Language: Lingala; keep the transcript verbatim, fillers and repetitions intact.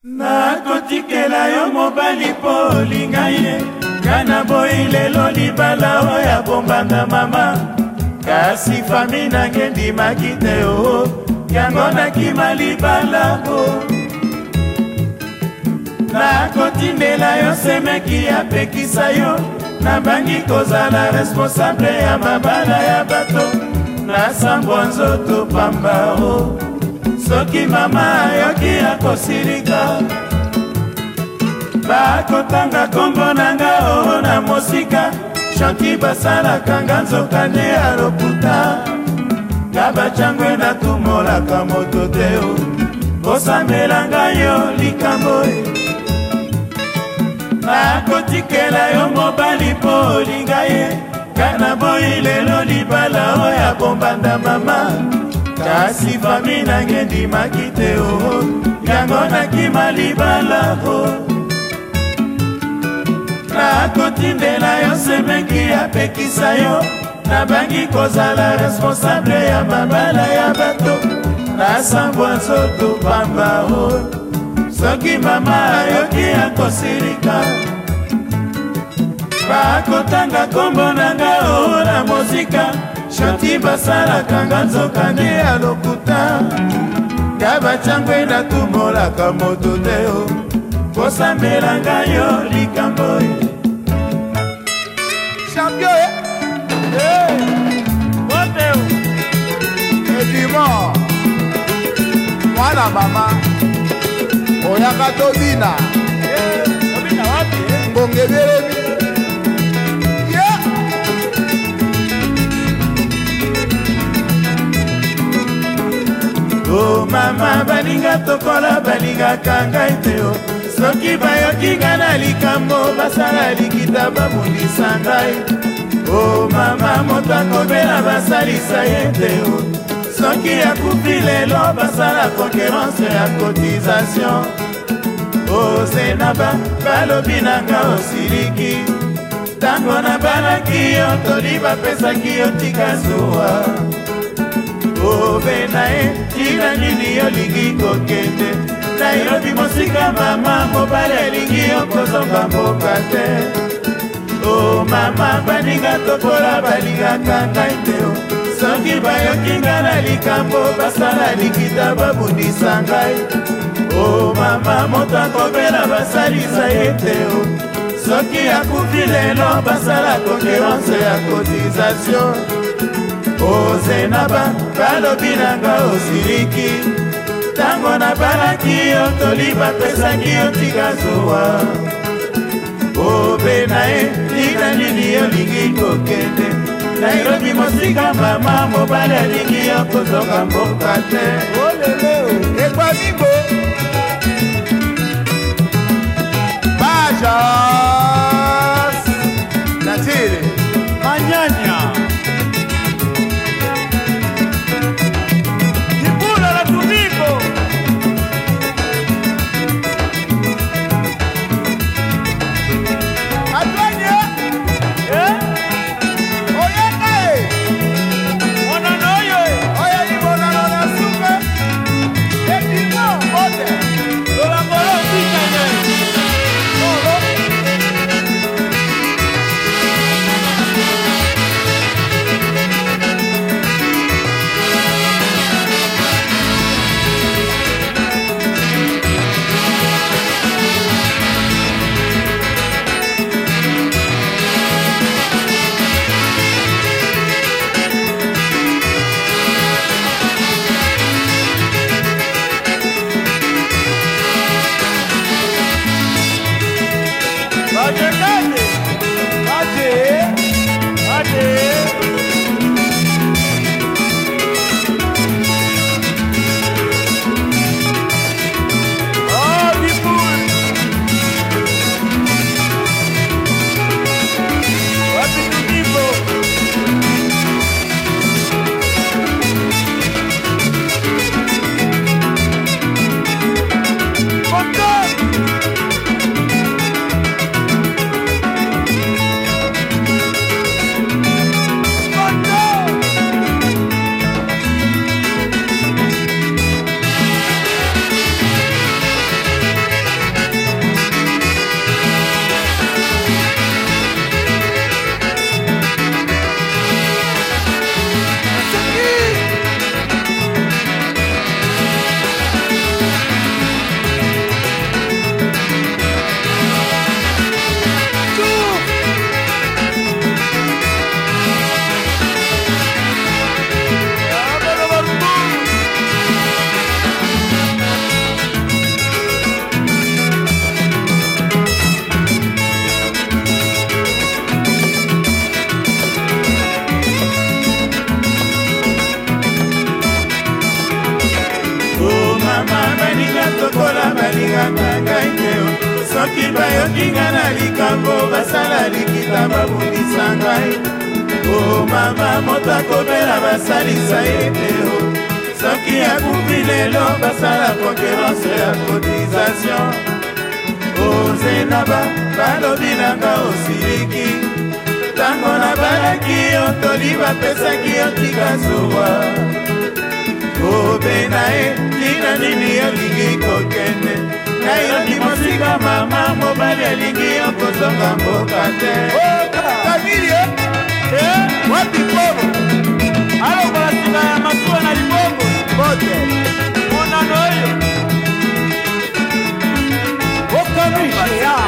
Nakotikela yo mobali po lingaye kana boyi lelo libala oya bombanda mama kasi fami nange ndimaki te o yango nakima libala po nakotindela yo semeki apekisa yo nabangi kozala responsable ya mabala ya bato nasambwa nzoto pamba o soki mama ayoki akosilika bakotanga kombo nanga o na mosika shanti basalaka nga nzoka nde ya lokuta nga bacangwe natumolaka moto te o kosamelanga yo likambo e nakotikela yo mobali po olinga ye kana boyi lelo libala oya bombanda mama kasi fami nange ndimaki te o yango nakima libala o nakotindela yo semeki apekisa yo nabangi kozala responsable ya mabala ya bato nasambwa nzoto pamba o soki mama ayoki akosilika bakotanga kombo nanga o na mosika shanti basalaka nga nzoka nde ya lokuta nga bacangwe natumolaka moto te o kosamelanga yo likambo e champion e oteo edimo mwana mama oyaka tobina tobina wapi ngongebelemi o mama balinga tokola balingaka ngai te o soki bayoki nga na likambo basala likita babundisa ngai o mama moto akobela basalisa ye te o soki akufi lelo basala konkurence ya cotisation o senaba balobi nanga osiliki ntango nabalaki yo toli bapesaki yo tika zuwa obena e tina nini olingi kokende nairobi mosika mama mobali alingi yo kozonga mboka te o mama baninga tokola balingaka ngai te o soki bayoki nga na likambo basala likita babundisa ngai o mama moto akobela basalisa ye te o soki akufi lelo basala konkurence ya cotisation ozenaba balobi nanga osiliki ntango nabalaki yo toli bapesaki yo tika zuwa obena e tina nini olingi kokende nairobi mosika mama mobali alingi yo kozonga mboka te olele ekwamibo bajas natire manyanya No! soki bayokinga na likambo basala likita babundisa ngai. O mama moto akobela basalisa ye te o, soki akufi lelo basala konkurence ya cotisation. O Zenaba balobi nanga osiliki, tango nabalaki yo toli bapesaki yo tika zuwa. O Benae tina nini yolingi kokende, nayoki mosika mama mobali alingi yo kozonga mboka te. Kamilie wapi Bobo? Alo basika ya masuwa na libongo bote monano oyo okamishe ya